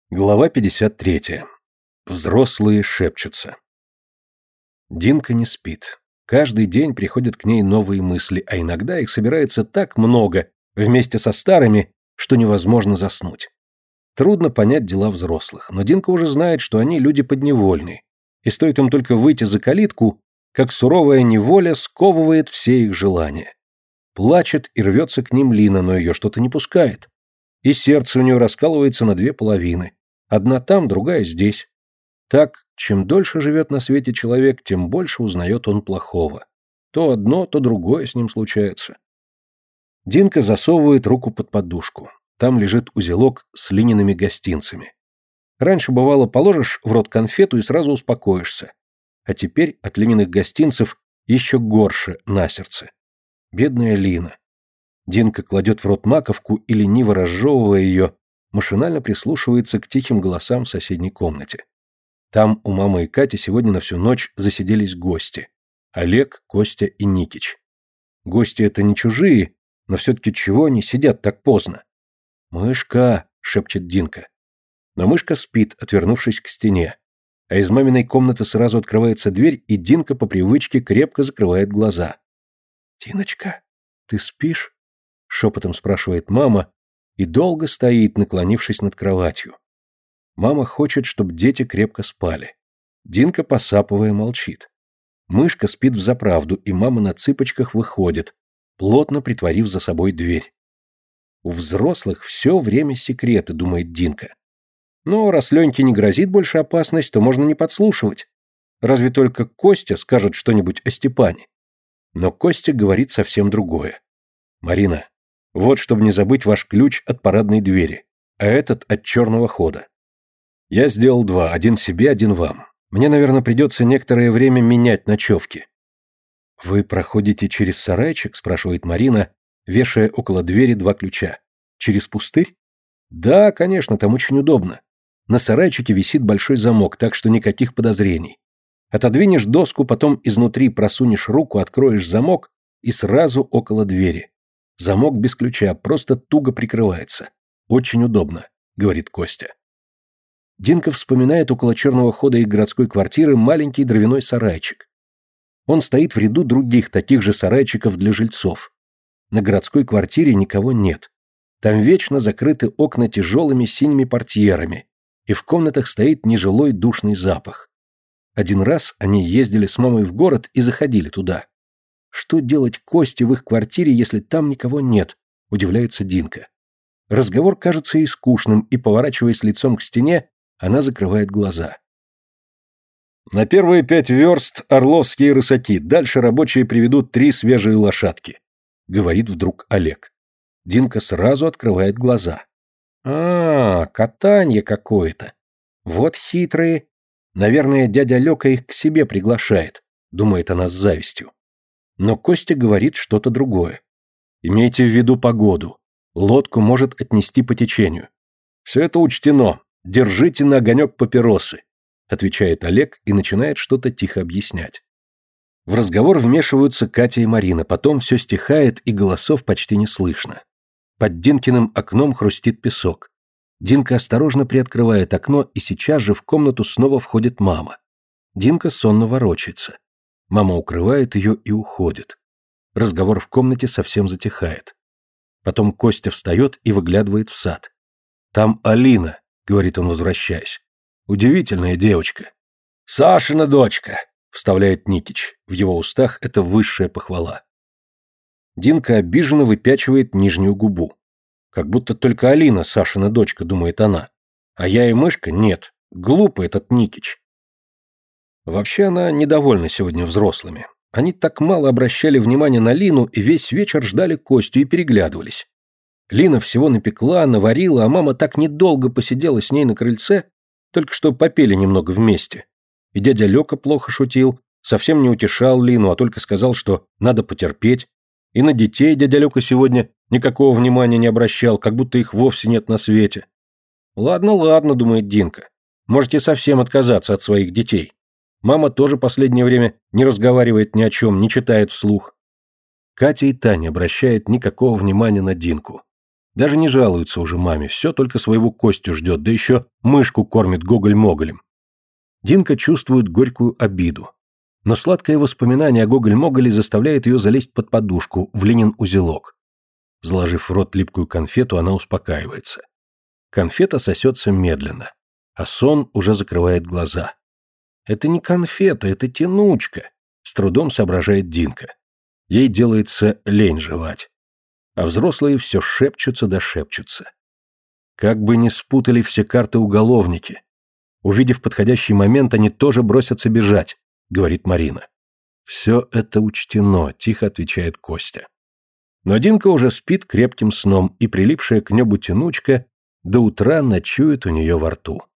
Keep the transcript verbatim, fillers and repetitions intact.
Глава пятьдесят третья. Взрослые шепчутся. Динка не спит. Каждый день приходят к ней новые мысли, а иногда их собирается так много, вместе со старыми, что невозможно заснуть. Трудно понять дела взрослых, но Динка уже знает, что они люди подневольные, и стоит им только выйти за калитку, как суровая неволя сковывает все их желания. Плачет и рвется к ним Лина, но ее что-то не пускает. И сердце у нее раскалывается на две половины. Одна там, другая здесь. Так, чем дольше живет на свете человек, тем больше узнает он плохого. То одно, то другое с ним случается. Динка засовывает руку под подушку. Там лежит узелок с Линиными гостинцами. Раньше, бывало, положишь в рот конфету и сразу успокоишься. А теперь от Лининых гостинцев еще горше на сердце. Бедная Лина. Динка кладет в рот маковку и, лениво разжевывая ее, машинально прислушивается к тихим голосам в соседней комнате. Там у мамы и Кати сегодня на всю ночь засиделись гости. Олег, Костя и Никич. Гости это не чужие, но все-таки чего они сидят так поздно? «Мышка!» — шепчет Динка. Но мышка спит, отвернувшись к стене. А из маминой комнаты сразу открывается дверь, и Динка по привычке крепко закрывает глаза. «Диночка, ты спишь?» — шепотом спрашивает мама, и долго стоит, наклонившись над кроватью. Мама хочет, чтобы дети крепко спали. Динка, посапывая, молчит. Мышка спит взаправду, и мама на цыпочках выходит, плотно притворив за собой дверь. У взрослых все время секреты, думает Динка. Но раз Леньке не грозит больше опасность, то можно не подслушивать. Разве только Костя скажет что-нибудь о Степане. Но Костя говорит совсем другое. «Марина, вот, чтобы не забыть ваш ключ от парадной двери, а этот от черного хода. Я сделал два, один себе, один вам. Мне, наверное, придется некоторое время менять ночевки». «Вы проходите через сарайчик?» – спрашивает Марина, вешая около двери два ключа. «Через пустырь?» «Да, конечно, там очень удобно. На сарайчике висит большой замок, так что никаких подозрений. Отодвинешь доску, потом изнутри просунешь руку, откроешь замок и сразу около двери. Замок без ключа, просто туго прикрывается. Очень удобно», — говорит Костя. Динка вспоминает около черного хода их городской квартиры маленький дровяной сарайчик. Он стоит в ряду других таких же сарайчиков для жильцов. На городской квартире никого нет. Там вечно закрыты окна тяжелыми синими портьерами, и в комнатах стоит нежилой душный запах. Один раз они ездили с мамой в город и заходили туда. Что делать Косте в их квартире, если там никого нет, удивляется Динка. Разговор кажется ей скучным, и, поворачиваясь лицом к стене, она закрывает глаза. «На первые пять верст орловские рысаки, дальше рабочие приведут три свежие лошадки», — говорит вдруг Олег. Динка сразу открывает глаза. «А, катанье какое-то. Вот хитрые. Наверное, дядя Лёка их к себе приглашает», — думает она с завистью. Но Костя говорит что-то другое. «Имейте в виду погоду. Лодку может отнести по течению. Все это учтено. Держите на огонек папиросы», — отвечает Олег и начинает что-то тихо объяснять. В разговор вмешиваются Катя и Марина, потом все стихает, и голосов почти не слышно. Под Динкиным окном хрустит песок. Динка осторожно приоткрывает окно, и сейчас же в комнату снова входит мама. Динка сонно ворочается. Мама укрывает ее и уходит. Разговор в комнате совсем затихает. Потом Костя встает и выглядывает в сад. «Там Алина», — говорит он, возвращаясь. «Удивительная девочка». «Сашина дочка», — вставляет Никич. В его устах это высшая похвала. Динка обиженно выпячивает нижнюю губу. Как будто только Алина Сашина дочка, думает она. А я и мышка? Нет. Глупый этот Никич. Вообще она недовольна сегодня взрослыми. Они так мало обращали внимания на Лину и весь вечер ждали Костю и переглядывались. Лина всего напекла, наварила, а мама так недолго посидела с ней на крыльце, только что попели немного вместе. И дядя Лёка плохо шутил, совсем не утешал Лину, а только сказал, что надо потерпеть. И на детей дядя Лёка сегодня никакого внимания не обращал, как будто их вовсе нет на свете. «Ладно, ладно», — думает Динка, — «можете совсем отказаться от своих детей. Мама тоже последнее время не разговаривает ни о чем, не читает вслух». Катя и Таня обращают никакого внимания на Динку. Даже не жалуется уже маме, все только своего Костю ждет, да еще мышку кормит гоголь-моголем. Динка чувствует горькую обиду. Но сладкое воспоминание о гоголь-моголе заставляет ее залезть под подушку, в Ленин узелок. Заложив в рот липкую конфету, она успокаивается. Конфета сосется медленно, а сон уже закрывает глаза. Это не конфета, это тянучка, с трудом соображает Динка. Ей делается лень жевать. А взрослые все шепчутся да шепчутся. Как бы ни спутали все карты уголовники. Увидев подходящий момент, они тоже бросятся бежать, говорит Марина. Все это учтено, тихо отвечает Костя. Но Динка уже спит крепким сном, и прилипшая к небу тянучка до утра ночует у нее во рту.